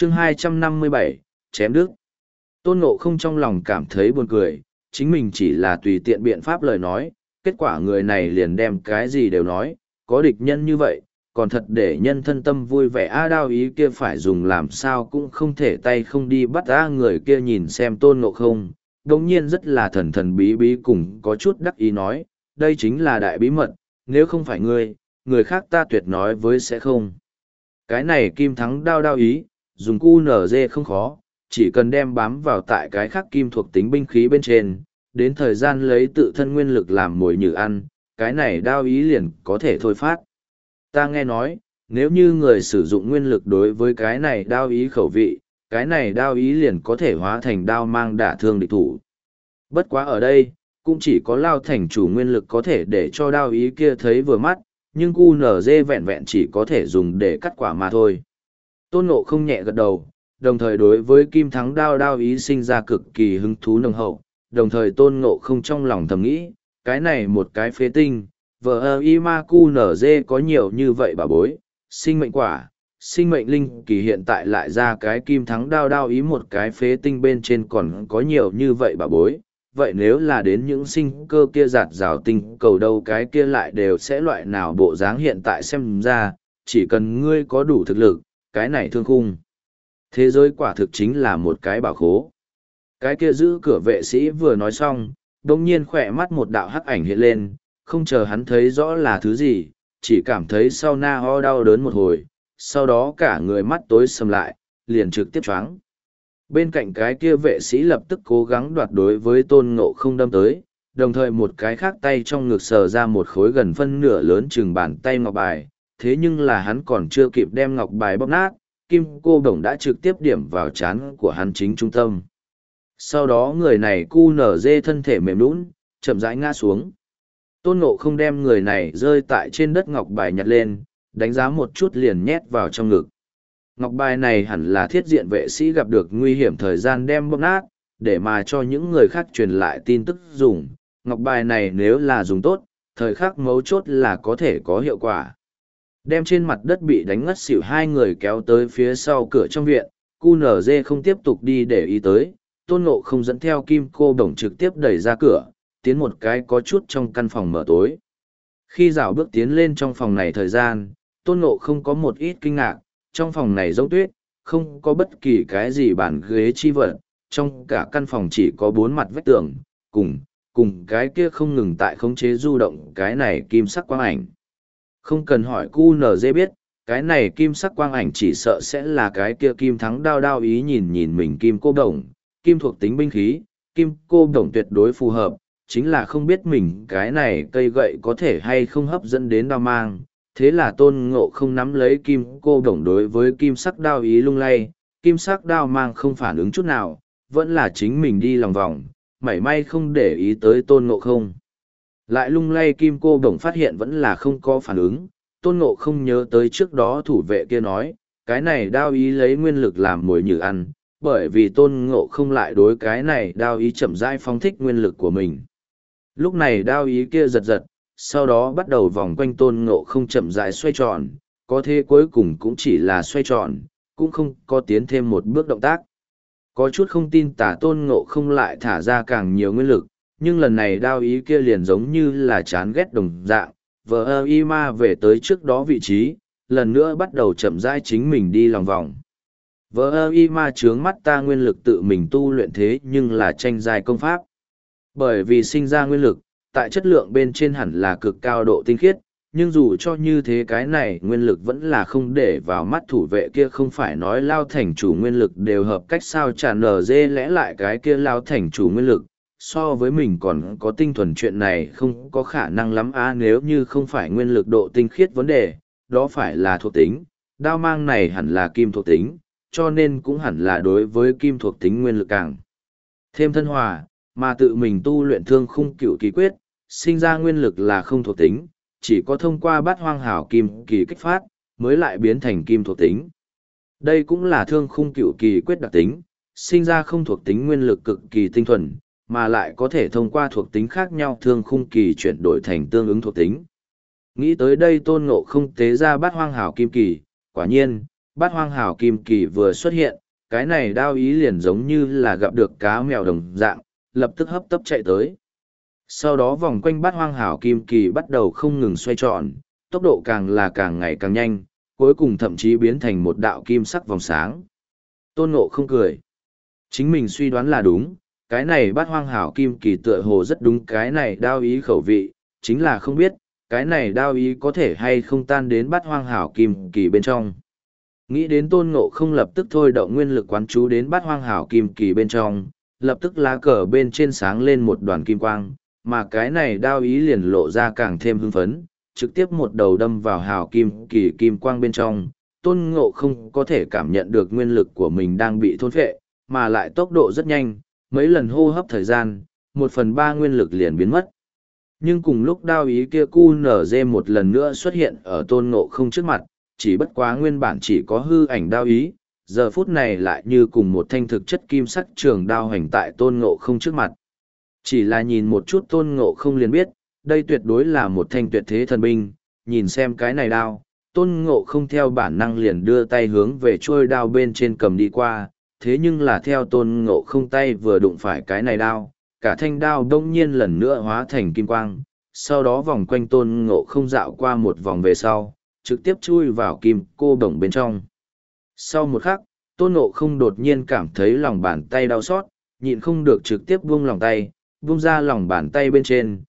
chương 257, chém đứt. Tôn Ngộ không trong lòng cảm thấy buồn cười, chính mình chỉ là tùy tiện biện pháp lời nói, kết quả người này liền đem cái gì đều nói, có địch nhân như vậy, còn thật để nhân thân tâm vui vẻ đao ý kia phải dùng làm sao cũng không thể tay không đi bắt người kia nhìn xem Tôn Ngộ không, đồng nhiên rất là thần thần bí bí cùng có chút đắc ý nói, đây chính là đại bí mật, nếu không phải ngươi, người khác ta tuyệt nói với sẽ không. Cái này kim thắng đao ý, dùng QNZ không khó, chỉ cần đem bám vào tại cái khác kim thuộc tính binh khí bên trên, đến thời gian lấy tự thân nguyên lực làm mồi nhử ăn, cái này đao ý liền có thể thôi phát. Ta nghe nói, nếu như người sử dụng nguyên lực đối với cái này đao ý khẩu vị, cái này đao ý liền có thể hóa thành đao mang đả thương địch thủ. Bất quá ở đây, cũng chỉ có Lao thành chủ nguyên lực có thể để cho đao ý kia thấy vừa mắt, nhưng QNZ vẹn vẹn chỉ có thể dùng để cắt quả mà thôi. Tôn Ngộ không nhẹ gật đầu, đồng thời đối với kim thắng đao ý sinh ra cực kỳ hứng thú nồng hậu, đồng thời Tôn Ngộ không trong lòng thầm nghĩ, cái này một cái phế tinh, VIMA QNZ có nhiều như vậy bà bối, sinh mệnh quả, sinh mệnh linh kỳ hiện tại lại ra cái kim thắng đao ý một cái phế tinh bên trên còn có nhiều như vậy bà bối. Vậy nếu là đến những sinh cơ kia giạt rào tinh cầu đâu cái kia lại đều sẽ loại nào bộ dáng hiện tại xem ra, chỉ cần ngươi có đủ thực lực, cái này thương khung. Thế giới quả thực chính là một cái bảo khố. Cái kia giữ cửa vệ sĩ vừa nói xong, đồng nhiên khỏe mắt một đạo hắc ảnh hiện lên, không chờ hắn thấy rõ là thứ gì, chỉ cảm thấy sau na ho đau đớn một hồi, sau đó cả người mắt tối sầm lại, liền trực tiếp choáng. Bên cạnh cái kia vệ sĩ lập tức cố gắng đoạt đối với Tôn Ngộ không đâm tới, đồng thời một cái khác tay trong ngực sờ ra một khối gần phân nửa lớn chừng bàn tay ngọc bài, thế nhưng là hắn còn chưa kịp đem ngọc bài bóp nát, kim cô đồng đã trực tiếp điểm vào trán của hắn chính trung tâm. Sau đó người này cu nở dê thân thể mềm lún, chậm rãi ngã xuống. Tôn Ngộ không đem người này rơi tại trên đất ngọc bài nhặt lên, đánh giá một chút liền nhét vào trong ngực. Ngọc bài này hẳn là thiết diện vệ sĩ gặp được nguy hiểm thời gian đem bóp nát, để mà cho những người khác truyền lại tin tức dùng. Ngọc bài này nếu là dùng tốt, thời khắc mấu chốt là có thể có hiệu quả. Đem trên mặt đất bị đánh ngất xỉu hai người kéo tới phía sau cửa trong viện, QNZ không tiếp tục đi để ý tới, Tôn Ngộ không dẫn theo kim cô đồng trực tiếp đẩy ra cửa, tiến một cái có chút trong căn phòng mở tối. Khi dạo bước tiến lên trong phòng này thời gian, Tôn Ngộ không có một ít kinh ngạc, trong phòng này giống tuyết, không có bất kỳ cái gì bàn ghế chi vật, trong cả căn phòng chỉ có bốn mặt vách tường, cùng cái kia không ngừng tại khống chế du động cái này kim sắc quang ảnh. Không cần hỏi QNZ biết, cái này kim sắc quang ảnh chỉ sợ sẽ là cái kia kim thắng đao ý nhìn nhìn mình kim cô đồng, kim thuộc tính binh khí, kim cô đồng tuyệt đối phù hợp, chính là không biết mình cái này cây gậy có thể hay không hấp dẫn đến đao mang. Thế là Tôn Ngộ không nắm lấy kim cô đồng đối với kim sắc đao ý lung lay, kim sắc đao mang không phản ứng chút nào, vẫn là chính mình đi lòng vòng, mảy may không để ý tới Tôn Ngộ không. Lại lung lay kim cô đồng phát hiện vẫn là không có phản ứng, Tôn Ngộ không nhớ tới trước đó thủ vệ kia nói, cái này đao ý lấy nguyên lực làm mồi nhử ăn, bởi vì Tôn Ngộ không lại đối cái này đao ý chậm rãi phóng thích nguyên lực của mình. Lúc này đao ý kia giật giật, sau đó bắt đầu vòng quanh Tôn Ngộ không chậm rãi xoay tròn, có thế cuối cùng cũng chỉ là xoay tròn, cũng không có tiến thêm một bước động tác. Có chút không tin tả Tôn Ngộ không lại thả ra càng nhiều nguyên lực, nhưng lần này đao ý kia liền giống như là chán ghét đồng dạng, VIMA về tới trước đó vị trí, lần nữa bắt đầu chậm rãi chính mình đi lòng vòng. VIMA trướng mắt ta nguyên lực tự mình tu luyện thế nhưng là tranh giai công pháp. Bởi vì sinh ra nguyên lực, tại chất lượng bên trên hẳn là cực cao độ tinh khiết, nhưng dù cho như thế cái này nguyên lực vẫn là không để vào mắt thủ vệ kia không phải nói lao thành chủ nguyên lực đều hợp cách sao tràn nở dê lẽ lại cái kia lao thành chủ nguyên lực, so với mình còn có tinh thuần chuyện này không có khả năng lắm nếu như không phải nguyên lực độ tinh khiết vấn đề, đó phải là thuộc tính, đao mang này hẳn là kim thuộc tính, cho nên cũng hẳn là đối với kim thuộc tính nguyên lực càng thêm thân hòa, mà tự mình tu luyện thương khung cửu kỳ quyết, sinh ra nguyên lực là không thuộc tính, chỉ có thông qua bát hoang hảo kim kỳ kích phát, mới lại biến thành kim thuộc tính. Đây cũng là thương khung cửu kỳ quyết đặc tính, sinh ra không thuộc tính nguyên lực cực kỳ tinh thuần, mà lại có thể thông qua thuộc tính khác nhau thương khung kỳ chuyển đổi thành tương ứng thuộc tính. Nghĩ tới đây Tôn Ngộ không tế ra bát hoang hảo kim kỳ, quả nhiên, Bát hoang hảo kim kỳ vừa xuất hiện, cái này đao ý liền giống như là gặp được cá mèo đồng dạng, lập tức hấp tấp chạy tới. Sau đó vòng quanh bát hoang hảo kim kỳ bắt đầu không ngừng xoay tròn, tốc độ càng là càng ngày càng nhanh, cuối cùng thậm chí biến thành một đạo kim sắc vòng sáng. Tôn Ngộ không cười. Chính mình suy đoán là đúng, cái này bát hoang hảo kim kỳ tựa hồ rất đúng cái này đao ý khẩu vị, chính là không biết, cái này đao ý có thể hay không tan đến bát hoang hảo kim kỳ bên trong. Nghĩ đến Tôn Ngộ không lập tức thôi động nguyên lực quán chú đến bát hoang hảo kim kỳ bên trong, lập tức lá cờ bên trên sáng lên một đoàn kim quang, mà cái này đao ý liền lộ ra càng thêm hưng phấn, trực tiếp một đầu đâm vào hảo kim kỳ kim quang bên trong. Tôn Ngộ không có thể cảm nhận được nguyên lực của mình đang bị thôn phệ, mà lại tốc độ rất nhanh, mấy lần hô hấp thời gian, 1/3 nguyên lực liền biến mất. Nhưng cùng lúc đao ý kia QNZ một lần nữa xuất hiện ở Tôn Ngộ không trước mặt, chỉ bất quá nguyên bản chỉ có hư ảnh đao ý, giờ phút này lại như cùng một thanh thực chất kim sắc trường đao hành tại Tôn Ngộ không trước mặt. Chỉ là nhìn một chút Tôn Ngộ không liền biết, đây tuyệt đối là một thanh tuyệt thế thần binh, nhìn xem cái này đao, Tôn Ngộ không theo bản năng liền đưa tay hướng về chuôi đao bên trên cầm đi qua, thế nhưng là theo Tôn Ngộ không tay vừa đụng phải cái này đao, cả thanh đao đông nhiên lần nữa hóa thành kim quang, sau đó vòng quanh Tôn Ngộ không dạo qua một vòng về sau, trực tiếp chui vào kim cô đồng bên trong. Sau một khắc, Tôn Ngộ không đột nhiên cảm thấy lòng bàn tay đau xót, nhịn không được trực tiếp buông lòng tay, buông ra lòng bàn tay bên trên,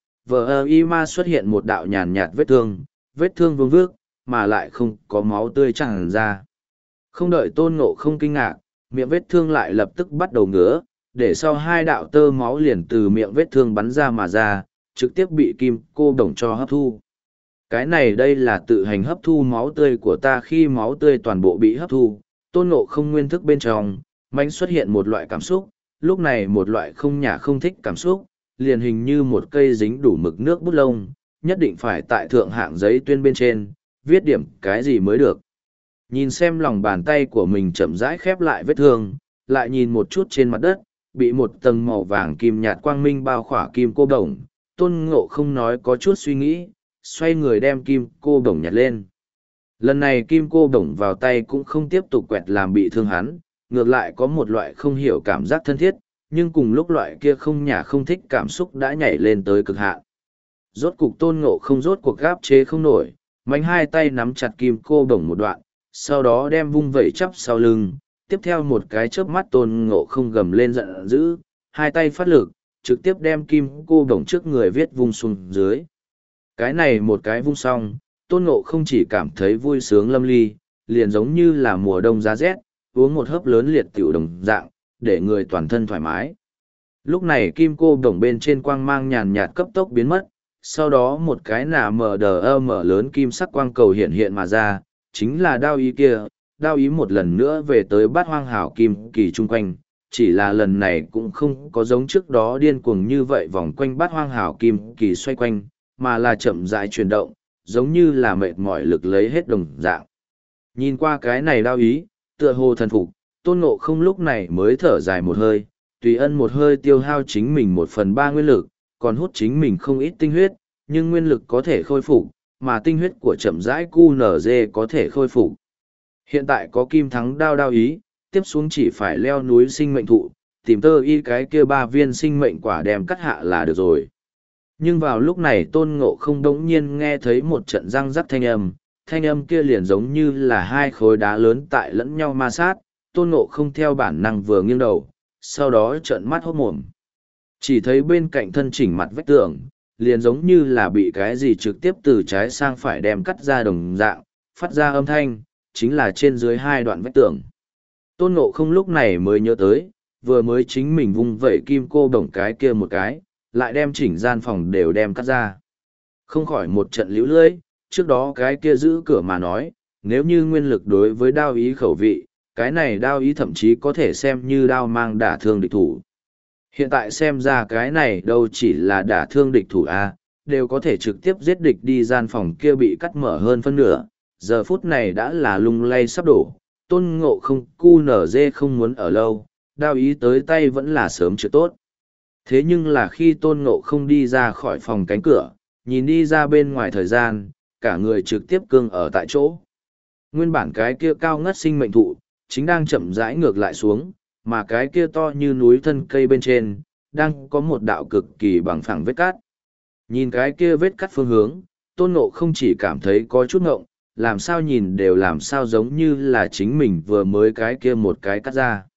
ma xuất hiện một đạo nhàn nhạt vết thương vương vước, mà lại không có máu tươi tràn ra. Không đợi Tôn Ngộ không kinh ngạc, miệng vết thương lại lập tức bắt đầu ngứa, để sau hai đạo tơ máu liền từ miệng vết thương bắn ra mà ra, trực tiếp bị kim cô đồng cho hấp thu. Cái này đây là tự hành hấp thu máu tươi của ta, khi máu tươi toàn bộ bị hấp thu, Tôn Ngộ không nguyên thức bên trong, mãnh xuất hiện một loại cảm xúc, lúc này một loại không nhả không thích cảm xúc, liền hình như một cây dính đủ mực nước bút lông, nhất định phải tại thượng hạng giấy tuyên bên trên, viết điểm cái gì mới được. Nhìn xem lòng bàn tay của mình chậm rãi khép lại vết thương, lại nhìn một chút trên mặt đất, bị một tầng màu vàng kim nhạt quang minh bao khỏa kim cô đồng, Tôn Ngộ không nói có chút suy nghĩ, xoay người đem kim cô đồng nhặt lên. Lần này kim cô đồng vào tay cũng không tiếp tục quẹt làm bị thương hắn, ngược lại có một loại không hiểu cảm giác thân thiết, nhưng cùng lúc loại kia không nhả không thích cảm xúc đã nhảy lên tới cực hạn. Rốt cục Tôn Ngộ không rốt cuộc gáp chế không nổi, mạnh hai tay nắm chặt kim cô đồng một đoạn, sau đó đem vung vẩy chắp sau lưng, tiếp theo một cái chớp mắt Tôn Ngộ không gầm lên giận dữ, hai tay phát lực, trực tiếp đem kim cô đồng trước người viết vung xuống dưới. Cái này một cái vung xong, Tôn Ngộ không chỉ cảm thấy vui sướng lâm ly, liền giống như là mùa đông giá rét, uống một hớp lớn liệt tiểu đồng dạng, để người toàn thân thoải mái. Lúc này kim cô đồng bên trên quang mang nhàn nhạt cấp tốc biến mất, sau đó một cái nà mở lớn kim sắc quang cầu hiện hiện mà ra, chính là đao ý kia, đao ý một lần nữa về tới bát hoang hảo kim kỳ chung quanh, chỉ là lần này cũng không có giống trước đó điên cuồng như vậy vòng quanh bát hoang hảo kim kỳ xoay quanh, mà là chậm rãi chuyển động, giống như là mệt mỏi lực lấy hết đồng dạng. Nhìn qua cái này đao ý, tựa hồ thần phục, Tôn Ngộ không lúc này mới thở dài một hơi, tùy ân một hơi tiêu hao chính mình 1/3 nguyên lực, còn hút chính mình không ít tinh huyết, nhưng nguyên lực có thể khôi phục, mà tinh huyết của chậm rãi QNZ có thể khôi phục. Hiện tại có kim thắng đao ý, tiếp xuống chỉ phải leo núi sinh mệnh thụ, tìm tơ y cái kia 3 viên sinh mệnh quả đem cắt hạ là được rồi. Nhưng vào lúc này Tôn Ngộ không đống nhiên nghe thấy một trận răng rắc thanh âm kia liền giống như là hai khối đá lớn tại lẫn nhau ma sát, Tôn Ngộ không theo bản năng vừa nghiêng đầu, sau đó trợn mắt hốt mồm. Chỉ thấy bên cạnh thân chỉnh mặt vách tường, liền giống như là bị cái gì trực tiếp từ trái sang phải đem cắt ra đồng dạng, phát ra âm thanh, chính là trên dưới hai đoạn vách tường. Tôn Ngộ không lúc này mới nhớ tới, vừa mới chính mình vung vẩy kim cô đồng cái kia một cái, lại đem chỉnh gian phòng đều đem cắt ra. Không khỏi một trận liễu lưỡi, trước đó cái kia giữ cửa mà nói, nếu như nguyên lực đối với đao ý khẩu vị, cái này đao ý thậm chí có thể xem như đao mang đả thương địch thủ. Hiện tại xem ra cái này đâu chỉ là đả thương địch thủ A, đều có thể trực tiếp giết địch đi, gian phòng kia bị cắt mở hơn phân nửa, giờ phút này đã là lung lay sắp đổ, Tôn Ngộ không QNZ không muốn ở lâu, đao ý tới tay vẫn là sớm chưa tốt. Thế nhưng là khi Tôn Ngộ không đi ra khỏi phòng cánh cửa, nhìn đi ra bên ngoài thời gian, cả người trực tiếp cương ở tại chỗ. Nguyên bản cái kia cao ngất sinh mệnh thụ, chính đang chậm rãi ngược lại xuống, mà cái kia to như núi thân cây bên trên, đang có một đạo cực kỳ bằng phẳng vết cắt. Nhìn cái kia vết cắt phương hướng, Tôn Ngộ không chỉ cảm thấy có chút ngộng, làm sao nhìn đều làm sao giống như là chính mình vừa mới cái kia một cái cắt ra.